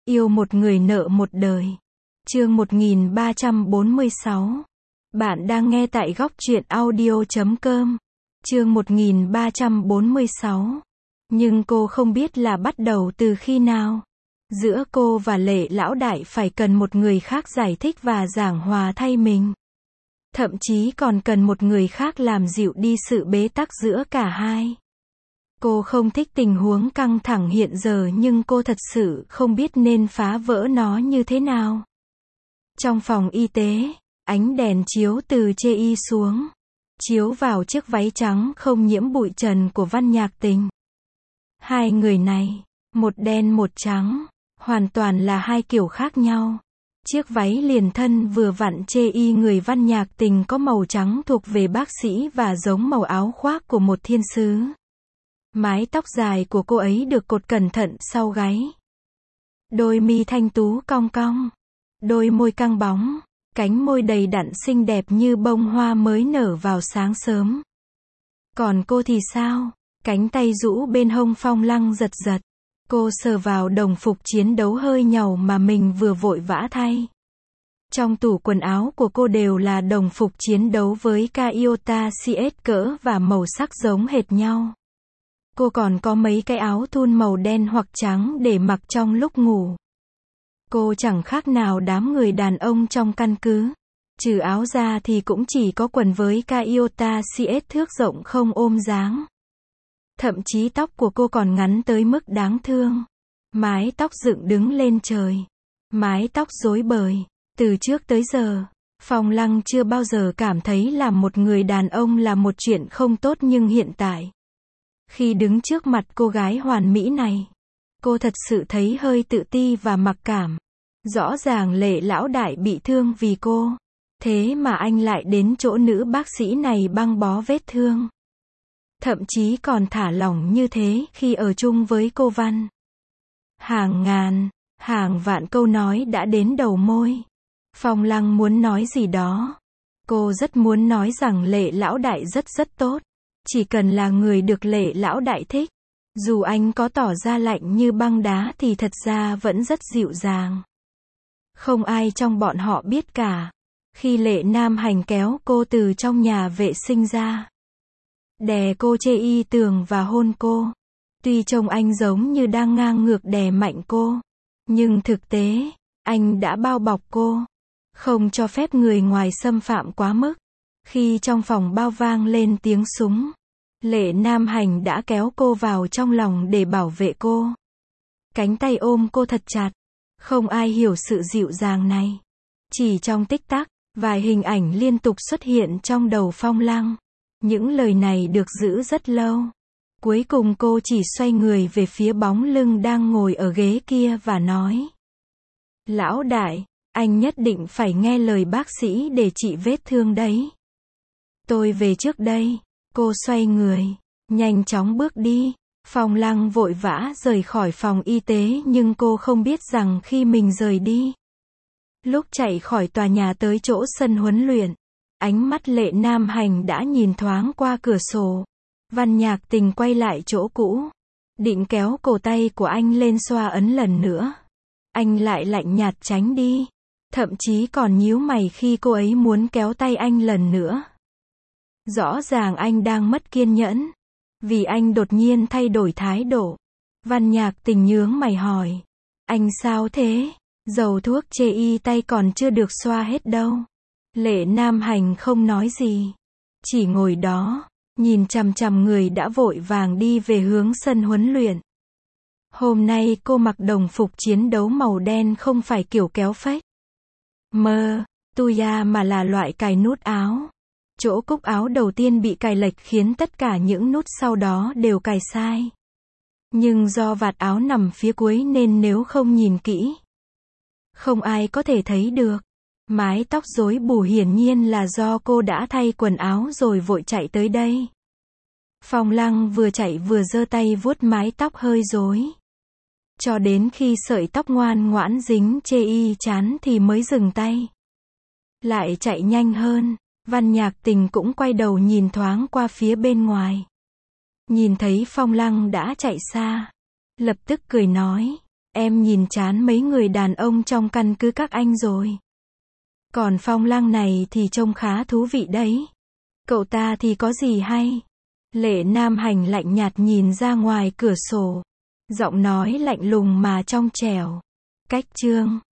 Yêu một người nợ một đời. Chương 1346. Bạn đang nghe tại góc truyện audio.com. Chương 1346. Nhưng cô không biết là bắt đầu từ khi nào. Giữa cô và Lệ lão đại phải cần một người khác giải thích và giảng hòa thay mình. Thậm chí còn cần một người khác làm dịu đi sự bế tắc giữa cả hai. Cô không thích tình huống căng thẳng hiện giờ nhưng cô thật sự không biết nên phá vỡ nó như thế nào. Trong phòng y tế, ánh đèn chiếu từ chê y xuống, chiếu vào chiếc váy trắng không nhiễm bụi trần của Văn Nhạc Tình. Hai người này, một đen một trắng, hoàn toàn là hai kiểu khác nhau. Chiếc váy liền thân vừa vặn chê y người Văn Nhạc Tình có màu trắng thuộc về bác sĩ và giống màu áo khoác của một thiên sứ. Mái tóc dài của cô ấy được cột cẩn thận sau gáy. Đôi mi thanh tú cong cong, đôi môi căng bóng, cánh môi đầy đặn xinh đẹp như bông hoa mới nở vào sáng sớm. Còn cô thì sao? Cánh tay rũ bên hông Phong Lăng giật giật. Cô sờ vào đồng phục chiến đấu hơi nhàu mà mình vừa vội vã thay. Trong tủ quần áo của cô đều là đồng phục chiến đấu với Iota CS cỡ và màu sắc giống hệt nhau. Cô còn có mấy cái áo thun màu đen hoặc trắng để mặc trong lúc ngủ. Cô chẳng khác nào đám người đàn ông trong căn cứ. Trừ áo ra thì cũng chỉ có quần với Iota CS thước rộng không ôm dáng. Thậm chí tóc của cô còn ngắn tới mức đáng thương. Mái tóc dựng đứng lên trời. Mái tóc rối bời. Từ trước tới giờ, Phong Lăng chưa bao giờ cảm thấy làm một người đàn ông là một chuyện không tốt, nhưng hiện tại, khi đứng trước mặt cô gái hoàn mỹ này, cô thật sự thấy hơi tự ti và mặc cảm. Rõ ràng Lệ lão đại bị thương vì cô. Thế mà anh lại đến chỗ nữ bác sĩ này băng bó vết thương. Thậm chí còn thả lỏng như thế khi ở chung với cô Văn. Hàng ngàn, hàng vạn câu nói đã đến đầu môi. Phong Lăng muốn nói gì đó. Cô rất muốn nói rằng Lệ lão đại rất tốt. Chỉ cần là người được Lệ lão đại thích. Dù anh có tỏ ra lạnh như băng đá thì thật ra vẫn rất dịu dàng. Không ai trong bọn họ biết cả. Khi Lệ Nam Hành kéo cô từ trong nhà vệ sinh ra, đè cô chê y tường và hôn cô. Tuy trông anh giống như đang ngang ngược đè mạnh cô, nhưng thực tế, anh đã bao bọc cô, không cho phép người ngoài xâm phạm quá mức. Khi trong phòng bao vang lên tiếng súng, Lệ Nam Hành đã kéo cô vào trong lòng để bảo vệ cô. Cánh tay ôm cô thật chặt. Không ai hiểu sự dịu dàng này. Chỉ trong tích tắc, vài hình ảnh liên tục xuất hiện trong đầu Phong Lăng. Những lời này được giữ rất lâu. Cuối cùng cô chỉ xoay người về phía bóng lưng đang ngồi ở ghế kia và nói: Lão đại, anh nhất định phải nghe lời bác sĩ để trị vết thương đấy. Tôi về trước đây. Cô xoay người, nhanh chóng bước đi. Phong Lăng vội vã rời khỏi phòng y tế, nhưng cô không biết rằng khi mình rời đi, lúc chạy khỏi tòa nhà tới chỗ sân huấn luyện, ánh mắt Lệ Nam Hành đã nhìn thoáng qua cửa sổ. Văn Nhạc Tình quay lại chỗ cũ, định kéo cổ tay của anh lên xoa ấn lần nữa. Anh lại lạnh nhạt tránh đi, thậm chí còn nhíu mày khi cô ấy muốn kéo tay anh lần nữa. Rõ ràng anh đang mất kiên nhẫn, vì anh đột nhiên thay đổi thái độ. Văn Nhạc Tình nhướng mày hỏi: Anh sao thế? Dầu thuốc chê y tay còn chưa được xoa hết đâu. Lệ Nam Hành không nói gì, chỉ ngồi đó, nhìn chằm chằm người đã vội vàng đi về hướng sân huấn luyện. Hôm nay cô mặc đồng phục chiến đấu màu đen, không phải kiểu kéo phách tuya mà là loại cài nút áo. Chỗ cúc áo đầu tiên bị cài lệch khiến tất cả những nút sau đó đều cài sai. Nhưng do vạt áo nằm phía cuối nên nếu không nhìn kỹ, không ai có thể thấy được. Mái tóc rối bù hiển nhiên là do cô đã thay quần áo rồi vội chạy tới đây. Phong Lăng vừa chạy vừa giơ tay vuốt mái tóc hơi rối, cho đến khi sợi tóc ngoan ngoãn dính chê y chán thì mới dừng tay. Lại chạy nhanh hơn. Văn Nhạc Tình cũng quay đầu nhìn thoáng qua phía bên ngoài. Nhìn thấy Phong Lăng đã chạy xa, lập tức cười nói: Em nhìn chán mấy người đàn ông trong căn cứ các anh rồi. Còn Phong Lăng này thì trông khá thú vị đấy. Cậu ta thì có gì hay? Lệ Nam Hành lạnh nhạt nhìn ra ngoài cửa sổ. Giọng nói lạnh lùng mà trong trẻo. Cách chương